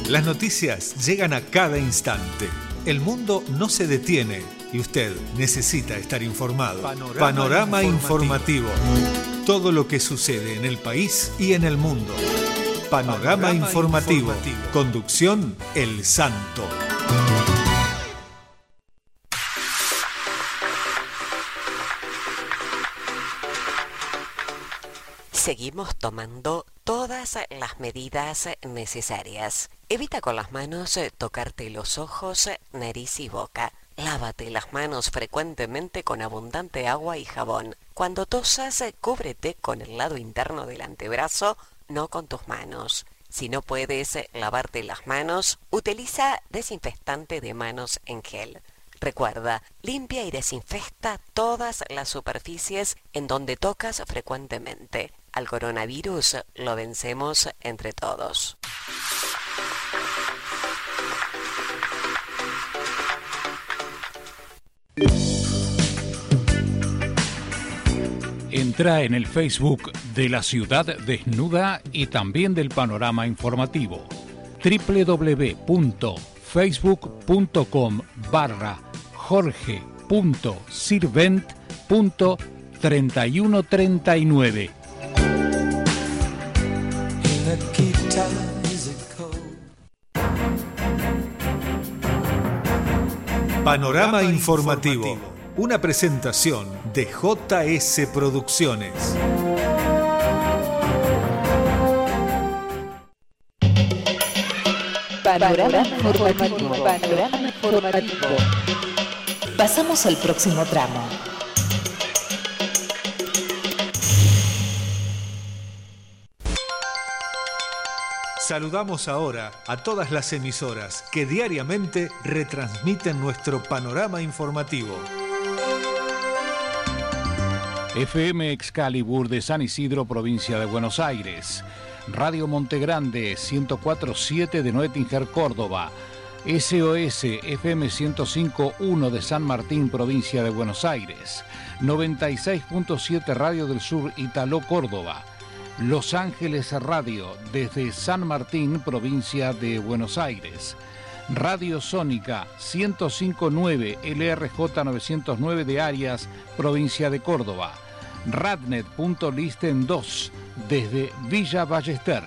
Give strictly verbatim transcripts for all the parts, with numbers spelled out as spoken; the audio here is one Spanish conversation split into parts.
Las noticias llegan a cada instante. El mundo no se detiene y usted necesita estar informado. Panorama, Panorama informativo. informativo. Todo lo que sucede en el país y en el mundo. Panorama, Panorama informativo. informativo. Conducción El Santo. Seguimos tomando todas las medidas necesarias. Evita con las manos tocarte los ojos, nariz y boca. Lávate las manos frecuentemente con abundante agua y jabón. Cuando tosas, cúbrete con el lado interno del antebrazo, no con tus manos. Si no puedes lavarte las manos, utiliza desinfectante de manos en gel. Recuerda, limpia y desinfecta todas las superficies en donde tocas frecuentemente. Al coronavirus lo vencemos entre todos. Entra en el Facebook de La Ciudad Desnuda y también del Panorama Informativo. doble u doble u doble u punto facebook punto com barra jorge punto sirvent punto treinta y uno treinta y nueve. Panorama informativo. Una presentación de J S Producciones. Panorama informativo. Panorama informativo. Pasamos al próximo tramo. Saludamos ahora a todas las emisoras que diariamente retransmiten nuestro panorama informativo. F M Excalibur de San Isidro, provincia de Buenos Aires. Radio Montegrande ciento cuatro punto siete de Noetinger, Córdoba. S O S F M ciento cinco punto uno de San Martín, provincia de Buenos Aires. noventa y seis punto siete Radio del Sur, Italó, Córdoba. Los Ángeles Radio desde San Martín, provincia de Buenos Aires. Radio Sónica ciento cinco punto nueve L R J novecientos nueve de Arias, provincia de Córdoba. Radnet.listen dos desde Villa Ballester.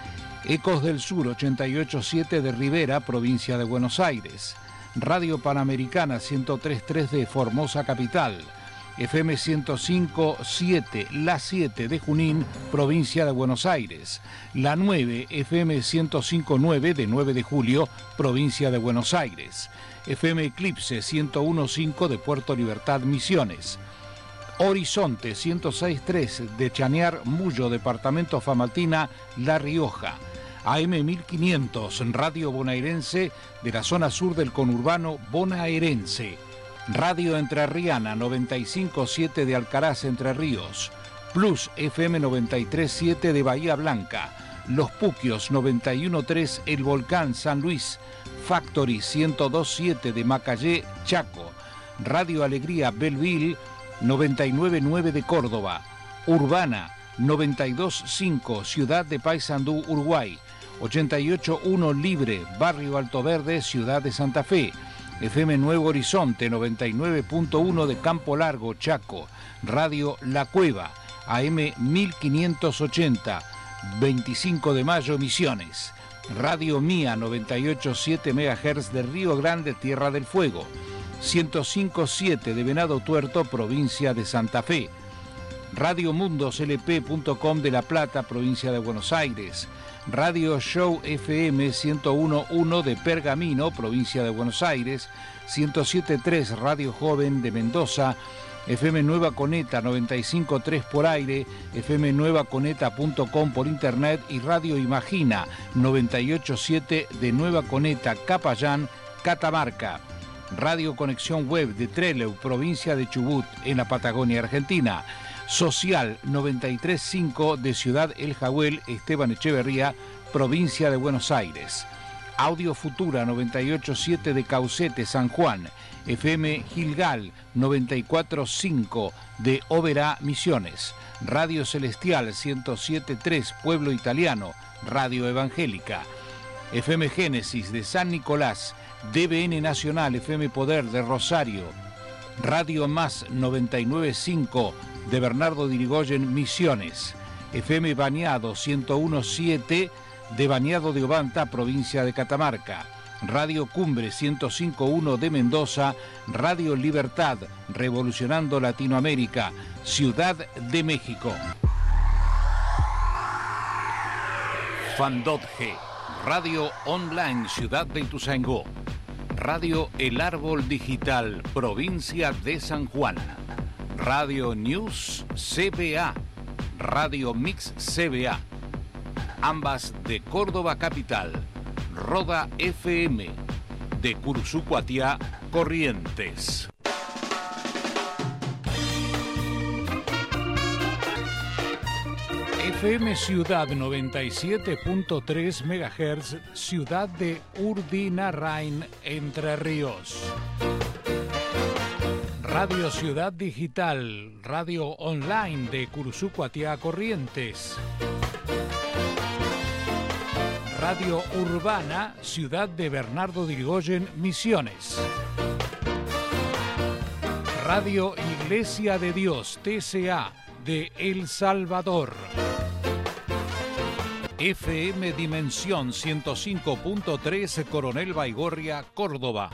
Ecos del Sur ochenta y ocho punto siete de Rivera, provincia de Buenos Aires. Radio Panamericana ciento tres punto tres de Formosa Capital. F M ciento cinco punto siete La siete de Junín, provincia de Buenos Aires. La nueve F M ciento cinco punto nueve de nueve de Julio, provincia de Buenos Aires. F M Eclipse ciento uno punto cinco de Puerto Libertad, Misiones. Horizonte ciento seis punto tres de Chañar, Mullo, departamento Famatina, La Rioja. A M mil quinientos, Radio Bonaerense de la zona sur del conurbano bonaerense. Radio Entrerriana noventa y cinco punto siete de Alcaraz, Entre Ríos. Plus F M noventa y tres punto siete de Bahía Blanca. Los Puquios noventa y uno punto tres El Volcán, San Luis. Factory ciento dos punto siete de Macayé, Chaco. Radio Alegría Belleville noventa y nueve punto nueve de Córdoba. Urbana noventa y dos punto cinco Ciudad de Paysandú, Uruguay. ochenta y ocho punto uno Libre, Barrio Alto Verde, Ciudad de Santa Fe. F M Nuevo Horizonte noventa y nueve punto uno de Campo Largo, Chaco. Radio La Cueva, A M mil quinientos ochenta, veinticinco de mayo, Misiones. Radio Mía noventa y ocho punto siete megahertz de Río Grande, Tierra del Fuego. ciento cinco punto siete de Venado Tuerto, provincia de Santa Fe. Radio Mundos L P punto com de La Plata, provincia de Buenos Aires. Radio Show F M ciento uno punto uno de Pergamino, provincia de Buenos Aires. ciento siete punto tres Radio Joven de Mendoza. F M Nueva Coneta noventa y cinco punto tres por aire, F M nueva coneta punto com por internet y Radio Imagina noventa y ocho punto siete de Nueva Coneta, Capayán, Catamarca. Radio Conexión Web de Trelew, provincia de Chubut, en la Patagonia Argentina. Social noventa y tres punto cinco de Ciudad El Jagüel, Esteban Echeverría, provincia de Buenos Aires. Audio Futura noventa y ocho punto siete de Caucete, San Juan. F M Gilgal noventa y cuatro punto cinco de Oberá, Misiones. Radio Celestial ciento siete punto tres, Pueblo Italiano, Radio Evangélica. F M Génesis de San Nicolás, D B N Nacional, F M Poder de Rosario, Radio Más noventa y nueve punto cinco de Bernardo de Irigoyen, Misiones, F M Bañado ciento uno punto siete de Bañado de Obanta, provincia de Catamarca, Radio Cumbre ciento cinco punto uno de Mendoza, Radio Libertad, revolucionando Latinoamérica, Ciudad de México. Fandotge, Radio Online Ciudad de Ituzaingó, Radio El Árbol Digital, provincia de San Juan, Radio News C B A, Radio Mix C B A, ambas de Córdoba Capital, Roda F M, de Cursucuatiá, Corrientes. F M Ciudad noventa y siete punto tres megahertz, ciudad de Urdinarrain, Entre Ríos. Radio Ciudad Digital, radio online de Cursucuatiá, Corrientes. Radio Urbana, ciudad de Bernardo de Irigoyen, Misiones. Radio Iglesia de Dios, T C A, de El Salvador. F M Dimensión ciento cinco punto tres, Coronel Baigorria, Córdoba.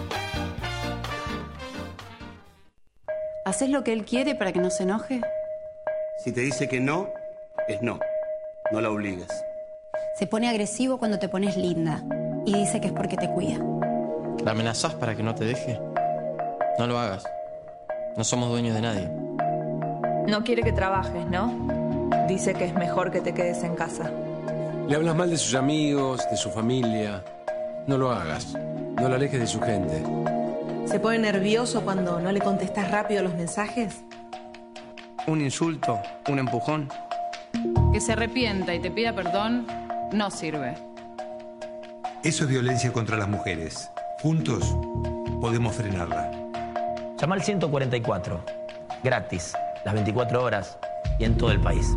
¿Haces lo que él quiere para que no se enoje? Si te dice que no, es no. No la obligues. Se pone agresivo cuando te pones linda y dice que es porque te cuida. ¿La amenazás para que no te deje? No lo hagas. No somos dueños de nadie. No quiere que trabajes, ¿no? Dice que es mejor que te quedes en casa. Le hablas mal de sus amigos, de su familia. No lo hagas. No lo alejes de su gente. ¿Se pone nervioso cuando no le contestas rápido los mensajes? Un insulto, un empujón. Que se arrepienta y te pida perdón no sirve. Eso es violencia contra las mujeres. Juntos podemos frenarla. Llama al ciento cuarenta y cuatro. Gratis. Las veinticuatro horas y en todo el país.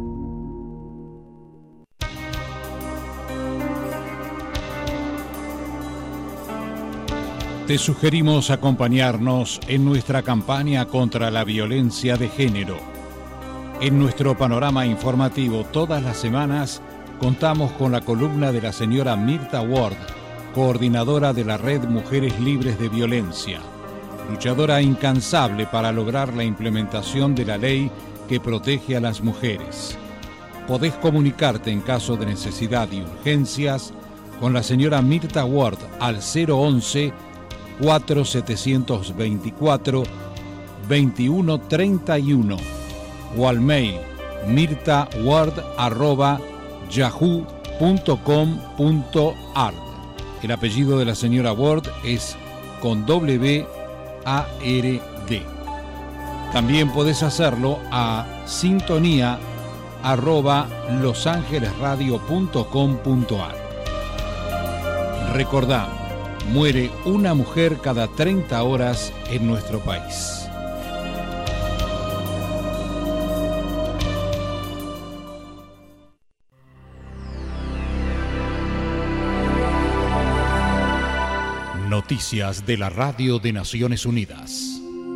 Te sugerimos acompañarnos en nuestra campaña contra la violencia de género. En nuestro panorama informativo todas las semanas contamos con la columna de la señora Mirta Ward, coordinadora de la Red Mujeres Libres de Violencia, luchadora incansable para lograr la implementación de la ley que protege a las mujeres. Podés comunicarte en caso de necesidad y urgencias con la señora Mirta Ward al cero once, cuatro setecientos veinticuatro, veintiuno treinta y uno o al mail mirtaward arroba yahoo punto com punto ar. El apellido de la señora Ward es con W A R D. También podés hacerlo a sintonía arroba losangelesradio punto com punto ar. Recordá, muere una mujer cada treinta horas en nuestro país. Noticias de la Radio de Naciones Unidas.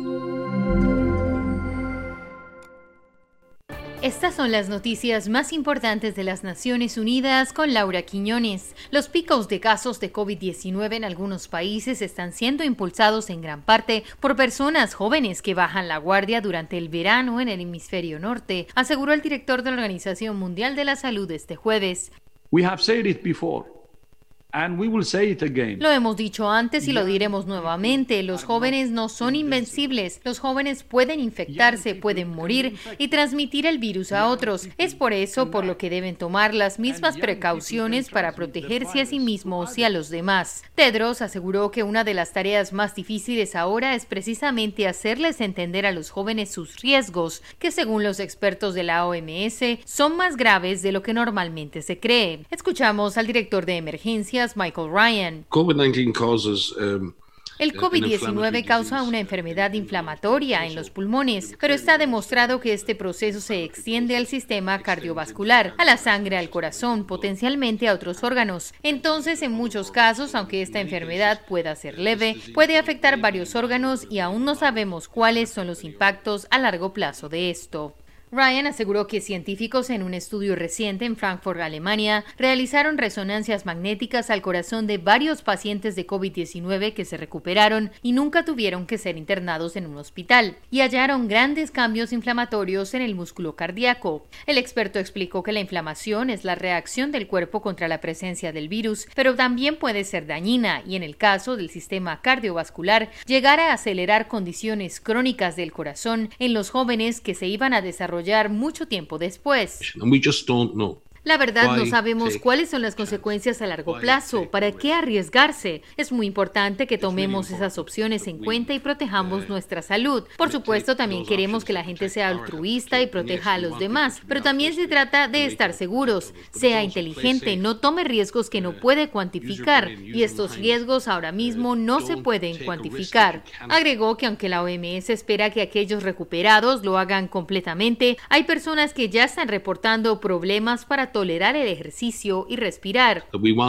Estas son las noticias más importantes de las Naciones Unidas con Laura Quiñones. Los picos de casos de COVID diecinueve en algunos países están siendo impulsados en gran parte por personas jóvenes que bajan la guardia durante el verano en el hemisferio norte, aseguró el director de la Organización Mundial de la Salud este jueves. We have said it before. And we will say it again. Lo hemos dicho antes y lo diremos nuevamente. Los jóvenes no son invencibles. Los jóvenes pueden infectarse, pueden morir y transmitir el virus a otros. Es por eso por lo que deben tomar las mismas precauciones para protegerse a sí mismos y a los demás. Tedros aseguró que una de las tareas más difíciles ahora es precisamente hacerles entender a los jóvenes sus riesgos, que según los expertos de la O M S son más graves de lo que normalmente se cree. Escuchamos al director de emergencia Michael Ryan. COVID nineteen causes um, El COVID diecinueve causa una enfermedad inflamatoria en los pulmones, pero está demostrado que este proceso se extiende al sistema cardiovascular, a la sangre, al corazón, potencialmente a otros órganos. Entonces, en muchos casos, aunque esta enfermedad pueda ser leve, puede afectar varios órganos y aún no sabemos cuáles son los impactos a largo plazo de esto. Ryan aseguró que científicos en un estudio reciente en Frankfurt, Alemania, realizaron resonancias magnéticas al corazón de varios pacientes de COVID diecinueve que se recuperaron y nunca tuvieron que ser internados en un hospital, y hallaron grandes cambios inflamatorios en el músculo cardíaco. El experto explicó que la inflamación es la reacción del cuerpo contra la presencia del virus, pero también puede ser dañina y, en el caso del sistema cardiovascular, llegar a acelerar condiciones crónicas del corazón en los jóvenes que se iban a desarrollar mucho tiempo después. La verdad, no sabemos cuáles son las consecuencias a largo plazo. ¿Para qué arriesgarse? Es muy importante que tomemos esas opciones en cuenta y protejamos nuestra salud. Por supuesto, también queremos que la gente sea altruista y proteja a los demás, pero también se trata de estar seguros. Sea inteligente, no tome riesgos que no puede cuantificar, y estos riesgos ahora mismo no se pueden cuantificar. Agregó que aunque la O M S espera que aquellos recuperados lo hagan completamente, hay personas que ya están reportando problemas para tolerar el ejercicio y respirar.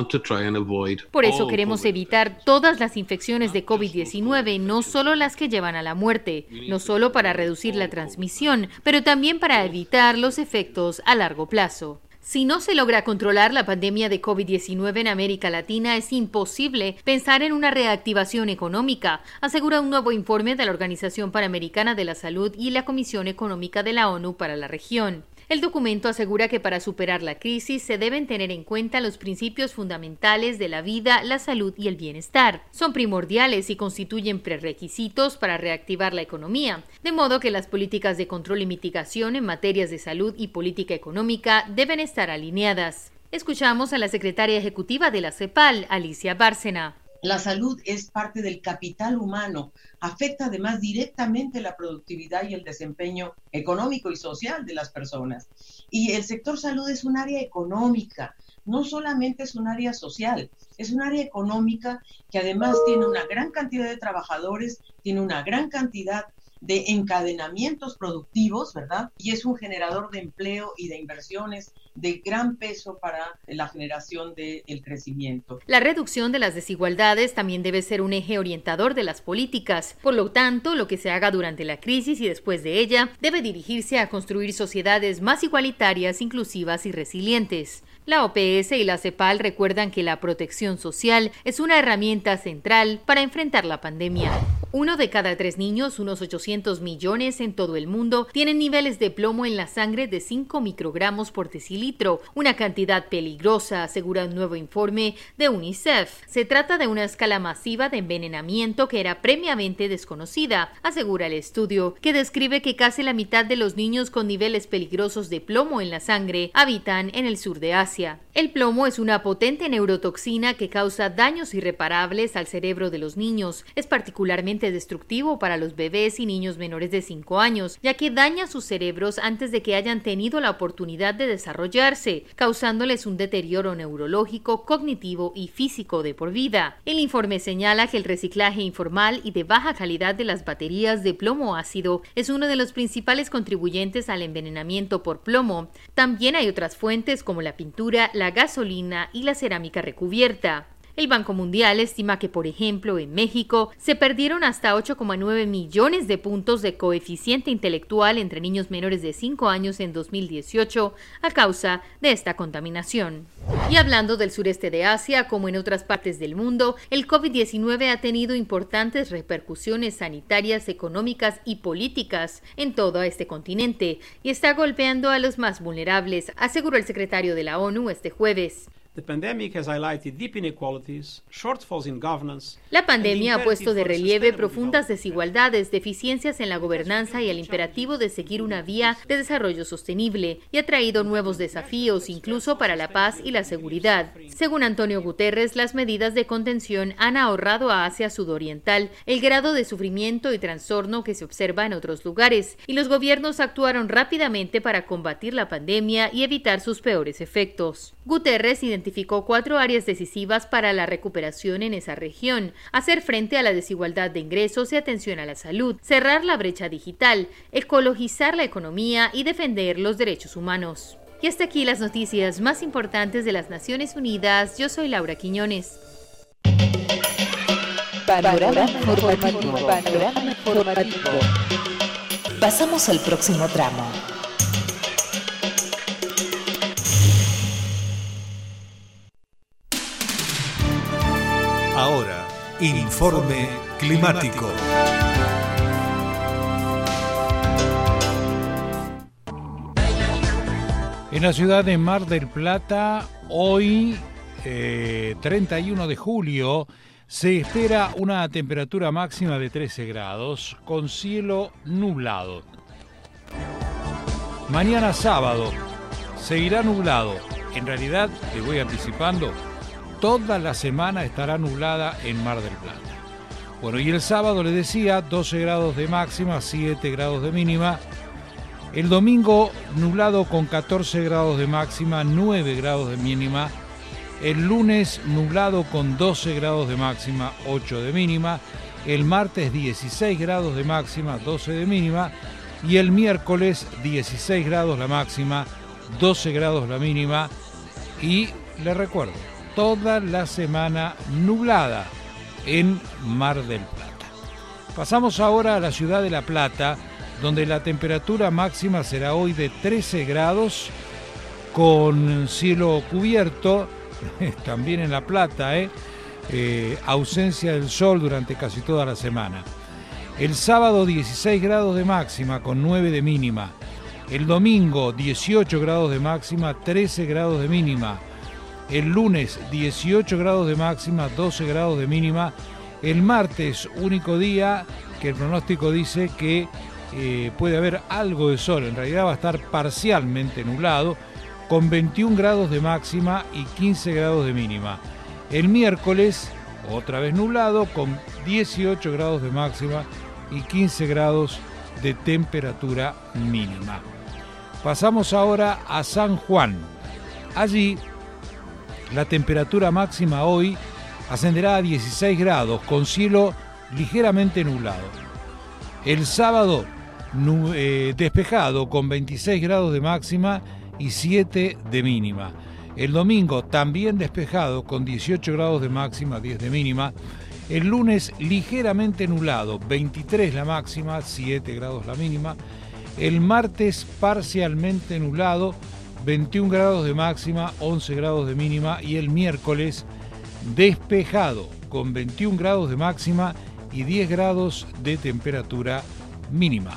Por eso queremos evitar todas las infecciones de COVID diecinueve, no solo las que llevan a la muerte, no solo para reducir la transmisión, pero también para evitar los efectos a largo plazo. Si no se logra controlar la pandemia de COVID diecinueve en América Latina, es imposible pensar en una reactivación económica, asegura un nuevo informe de la Organización Panamericana de la Salud y la Comisión Económica de la ONU para la región. El documento asegura que para superar la crisis se deben tener en cuenta los principios fundamentales de la vida, la salud y el bienestar. Son primordiales y constituyen prerequisitos para reactivar la economía, de modo que las políticas de control y mitigación en materias de salud y política económica deben estar alineadas. Escuchamos a la secretaria ejecutiva de la CEPAL, Alicia Bárcena. La salud es parte del capital humano, afecta además directamente la productividad y el desempeño económico y social de las personas. Y el sector salud es un área económica, no solamente es un área social, es un área económica que además tiene una gran cantidad de trabajadores, tiene una gran cantidad de encadenamientos productivos, ¿verdad? Y es un generador de empleo y de inversiones de gran peso para la generación del crecimiento. La reducción de las desigualdades también debe ser un eje orientador de las políticas. Por lo tanto, lo que se haga durante la crisis y después de ella debe dirigirse a construir sociedades más igualitarias, inclusivas y resilientes. La O P S y la CEPAL recuerdan que la protección social es una herramienta central para enfrentar la pandemia. Uno de cada tres niños, unos ochocientos millones en todo el mundo, tienen niveles de plomo en la sangre de cinco microgramos por decilitro, una cantidad peligrosa, asegura un nuevo informe de UNICEF. Se trata de una escala masiva de envenenamiento que era previamente desconocida, asegura el estudio, que describe que casi la mitad de los niños con niveles peligrosos de plomo en la sangre habitan en el sur de Asia. El plomo es una potente neurotoxina que causa daños irreparables al cerebro de los niños. Es particularmente destructivo para los bebés y niños menores de cinco años, ya que daña sus cerebros antes de que hayan tenido la oportunidad de desarrollarse, causándoles un deterioro neurológico, cognitivo y físico de por vida. El informe señala que el reciclaje informal y de baja calidad de las baterías de plomo ácido es uno de los principales contribuyentes al envenenamiento por plomo. También hay otras fuentes como la pintura, la gasolina y la cerámica recubierta. El Banco Mundial estima que, por ejemplo, en México se perdieron hasta ocho coma nueve millones de puntos de coeficiente intelectual entre niños menores de cinco años en dos mil dieciocho a causa de esta contaminación. Y hablando del sureste de Asia, como en otras partes del mundo, el COVID diecinueve ha tenido importantes repercusiones sanitarias, económicas y políticas en todo este continente y está golpeando a los más vulnerables, aseguró el secretario de la ONU este jueves. La pandemia ha puesto de relieve profundas desigualdades, deficiencias en la gobernanza y el imperativo de seguir una vía de desarrollo sostenible, y ha traído nuevos desafíos, incluso para la paz y la seguridad. Según Antonio Guterres, las medidas de contención han ahorrado a Asia Sudoriental el grado de sufrimiento y trastorno que se observa en otros lugares, y los gobiernos actuaron rápidamente para combatir la pandemia y evitar sus peores efectos. Guterres identificó identificó cuatro áreas decisivas para la recuperación en esa región: hacer frente a la desigualdad de ingresos y atención a la salud, cerrar la brecha digital, ecologizar la economía y defender los derechos humanos. Y hasta aquí las noticias más importantes de las Naciones Unidas. Yo soy Laura Quiñones. Panorama informativo. Panorama informativo. Pasamos al próximo tramo. Ahora, informe climático. En la ciudad de Mar del Plata, hoy, eh, treinta y uno de julio, se espera una temperatura máxima de trece grados, con cielo nublado. Mañana sábado, seguirá nublado. En realidad, te voy anticipando, toda la semana estará nublada en Mar del Plata. Bueno, y el sábado, les decía, doce grados de máxima, siete grados de mínima. El domingo, nublado con catorce grados de máxima, nueve grados de mínima. El lunes, nublado con doce grados de máxima, ocho de mínima. El martes, dieciséis grados de máxima, doce de mínima. Y el miércoles, dieciséis grados la máxima, doce grados la mínima. Y les recuerdo, toda la semana nublada en Mar del Plata. Pasamos ahora a la ciudad de La Plata, donde la temperatura máxima será hoy de trece grados, con cielo cubierto, también en La Plata, ¿eh? Eh, ausencia del sol durante casi toda la semana. El sábado dieciséis grados de máxima con nueve de mínima. El domingo dieciocho grados de máxima, trece grados de mínima. El lunes dieciocho grados de máxima, doce grados de mínima. El martes, único día que el pronóstico dice que Eh, puede haber algo de sol, en realidad va a estar parcialmente nublado, con veintiún grados de máxima y quince grados de mínima. El miércoles, otra vez nublado, con dieciocho grados de máxima y quince grados de temperatura mínima. Pasamos ahora a San Juan. Allí, la temperatura máxima hoy ascenderá a dieciséis grados, con cielo ligeramente nublado. El sábado, Nu, eh, despejado con veintiséis grados de máxima y siete de mínima. El domingo también despejado con dieciocho grados de máxima, diez de mínima. El lunes ligeramente nublado, veintitrés la máxima, siete grados la mínima. El martes parcialmente nublado, veintiún grados de máxima, once grados de mínima. Y el miércoles despejado con veintiún grados de máxima y diez grados de temperatura mínima.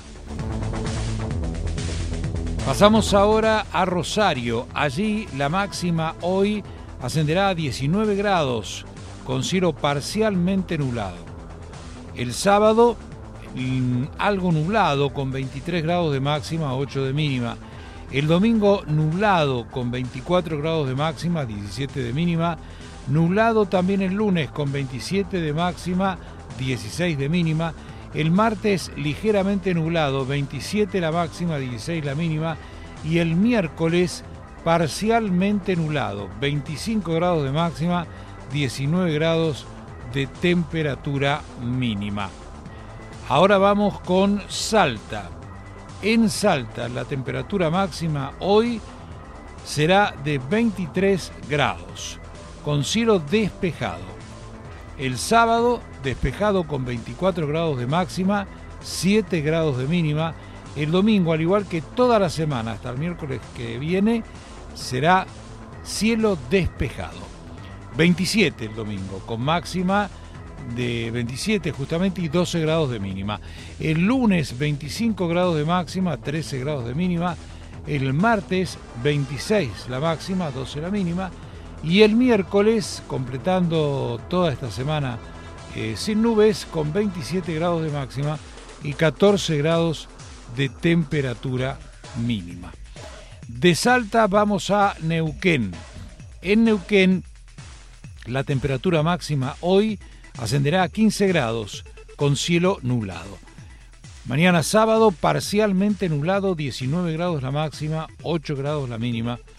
Pasamos ahora a Rosario. Allí la máxima hoy ascenderá a diecinueve grados, con cielo parcialmente nublado. El sábado, algo nublado, con veintitrés grados de máxima, ocho de mínima. El domingo, nublado, con veinticuatro grados de máxima, diecisiete de mínima. Nublado también el lunes, con veintisiete de máxima, dieciséis de mínima. El martes ligeramente nublado, veintisiete la máxima, dieciséis la mínima. Y el miércoles parcialmente nublado, veinticinco grados de máxima, diecinueve grados de temperatura mínima. Ahora vamos con Salta. En Salta la temperatura máxima hoy será de veintitrés grados, con cielo despejado. El sábado, despejado con veinticuatro grados de máxima, siete grados de mínima. El domingo, al igual que toda la semana, hasta el miércoles que viene, será cielo despejado. veintisiete el domingo, con máxima de veintisiete justamente y doce grados de mínima. El lunes, veinticinco grados de máxima, trece grados de mínima. El martes, veintiséis la máxima, doce la mínima. Y el miércoles, completando toda esta semana eh, sin nubes, con veintisiete grados de máxima y catorce grados de temperatura mínima. De Salta vamos a Neuquén. En Neuquén, la temperatura máxima hoy ascenderá a quince grados, con cielo nublado. Mañana sábado, parcialmente nublado, diecinueve grados la máxima, ocho grados la mínima.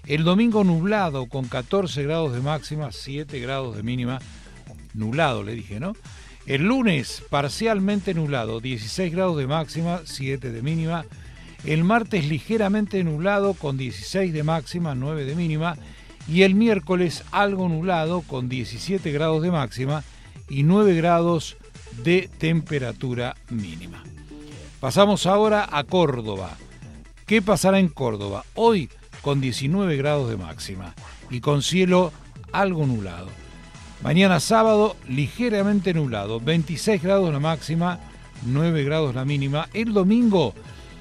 El domingo nublado con catorce grados de máxima, siete grados de mínima. Nublado le dije, ¿no? El lunes parcialmente nublado, dieciséis grados de máxima, siete de mínima. El martes ligeramente nublado con dieciséis de máxima, nueve de mínima. Y el miércoles algo nublado con diecisiete grados de máxima y nueve grados de temperatura mínima. Pasamos ahora a Córdoba. ¿Qué pasará en Córdoba? Hoy con diecinueve grados de máxima y con cielo algo nublado. Mañana sábado ligeramente nublado, veintiséis grados la máxima, nueve grados la mínima. El domingo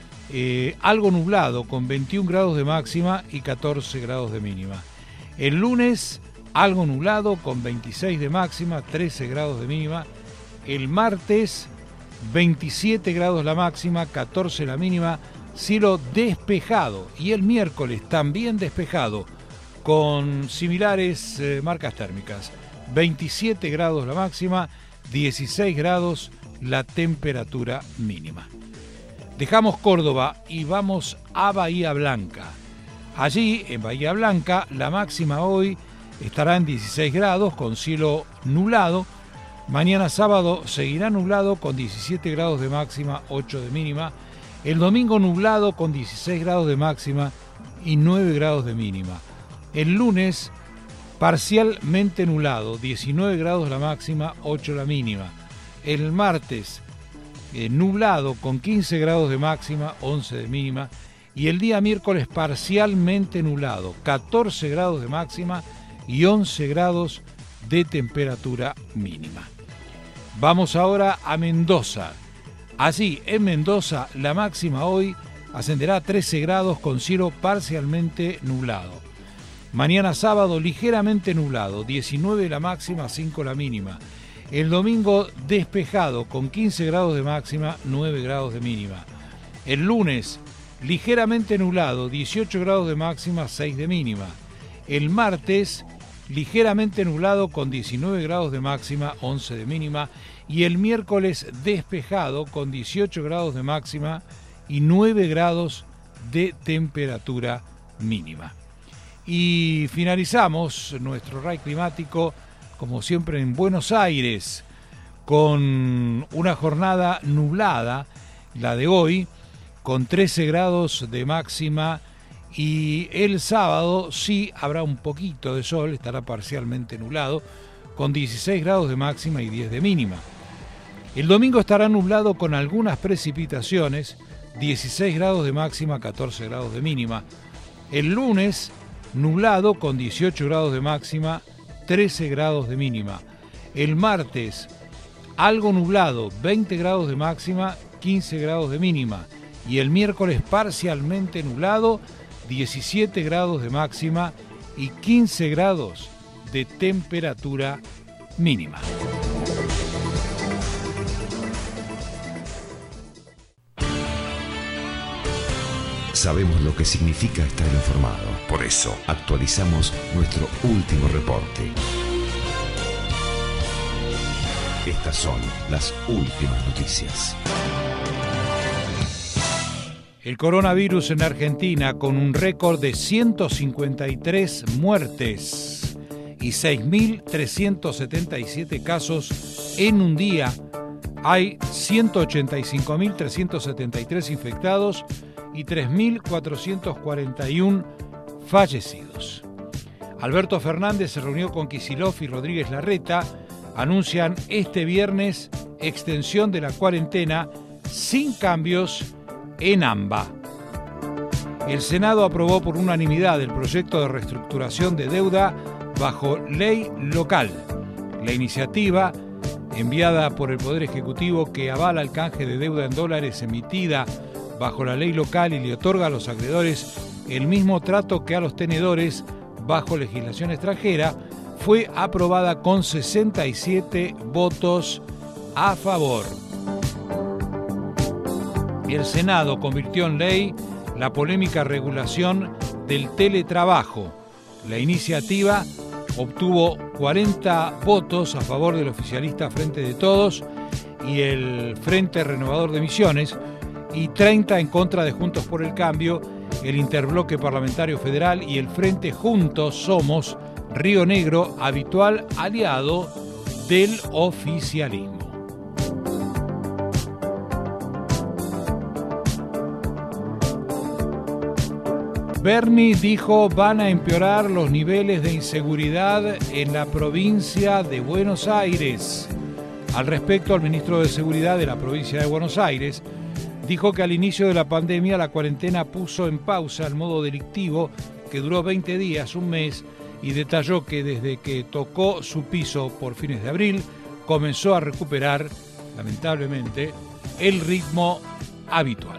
eh, algo nublado con veintiún grados de máxima y catorce grados de mínima. El lunes algo nublado con veintiséis de máxima, trece grados de mínima. El martes veintisiete grados la máxima, catorce la mínima, cielo despejado. Y el miércoles también despejado con similares eh, marcas térmicas. veintisiete grados la máxima, dieciséis grados la temperatura mínima. Dejamos Córdoba y vamos a Bahía Blanca. Allí, en Bahía Blanca, la máxima hoy estará en dieciséis grados con cielo nublado. Mañana sábado seguirá nublado con diecisiete grados de máxima, ocho de mínima. El domingo nublado con dieciséis grados de máxima y nueve grados de mínima. El lunes parcialmente nublado, diecinueve grados la máxima, ocho la mínima. El martes eh, nublado con quince grados de máxima, once de mínima. Y el día miércoles parcialmente nublado, catorce grados de máxima y once grados de temperatura mínima. Vamos ahora a Mendoza. Allí, en Mendoza, la máxima hoy ascenderá a trece grados con cielo parcialmente nublado. Mañana sábado ligeramente nublado, diecinueve la máxima, cinco la mínima. El domingo despejado con quince grados de máxima, nueve grados de mínima. El lunes ligeramente nublado, dieciocho grados de máxima, seis de mínima. El martes ligeramente nublado con diecinueve grados de máxima, once de mínima. Y el miércoles despejado con dieciocho grados de máxima y nueve grados de temperatura mínima. Y finalizamos nuestro R A I climático, como siempre, en Buenos Aires, con una jornada nublada, la de hoy, con trece grados de máxima, y el sábado sí habrá un poquito de sol, estará parcialmente nublado, con dieciséis grados de máxima y diez de mínima. El domingo estará nublado con algunas precipitaciones, dieciséis grados de máxima, catorce grados de mínima. El lunes, nublado con dieciocho grados de máxima, trece grados de mínima. El martes, algo nublado, veinte grados de máxima, quince grados de mínima. Y el miércoles, parcialmente nublado, diecisiete grados de máxima y quince grados de temperatura mínima. Sabemos lo que significa estar informado. Por eso, actualizamos nuestro último reporte. Estas son las últimas noticias. El coronavirus en Argentina con un récord de ciento cincuenta y tres muertes y seis mil trescientos setenta y siete casos en un día. Hay ciento ochenta y cinco mil trescientos setenta y tres infectados y tres mil cuatrocientos cuarenta y uno fallecidos. Alberto Fernández se reunió con Kicillof y Rodríguez Larreta. Anuncian este viernes extensión de la cuarentena sin cambios en AMBA. El Senado aprobó por unanimidad el proyecto de reestructuración de deuda bajo ley local. La iniciativa, enviada por el Poder Ejecutivo, que avala el canje de deuda en dólares emitida bajo la ley local y le otorga a los acreedores el mismo trato que a los tenedores bajo legislación extranjera, fue aprobada con sesenta y siete votos a favor. El Senado convirtió en ley la polémica regulación del teletrabajo. La iniciativa obtuvo cuarenta votos a favor del oficialista Frente de Todos y el Frente Renovador de Misiones y treinta en contra de Juntos por el Cambio, el Interbloque Parlamentario Federal y el Frente Juntos Somos Río Negro, habitual aliado del oficialismo. Bernie dijo van a empeorar los niveles de inseguridad en la provincia de Buenos Aires. Al respecto, el ministro de Seguridad de la provincia de Buenos Aires dijo que al inicio de la pandemia la cuarentena puso en pausa el modo delictivo que duró veinte días, un mes, y detalló que desde que tocó su piso por fines de abril comenzó a recuperar, lamentablemente, el ritmo habitual.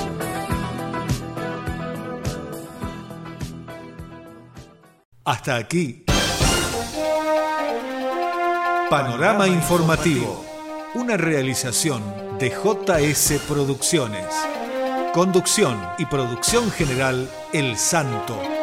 Hasta aquí. Panorama Informativo, una realización de J S Producciones. Conducción y producción general El Santo.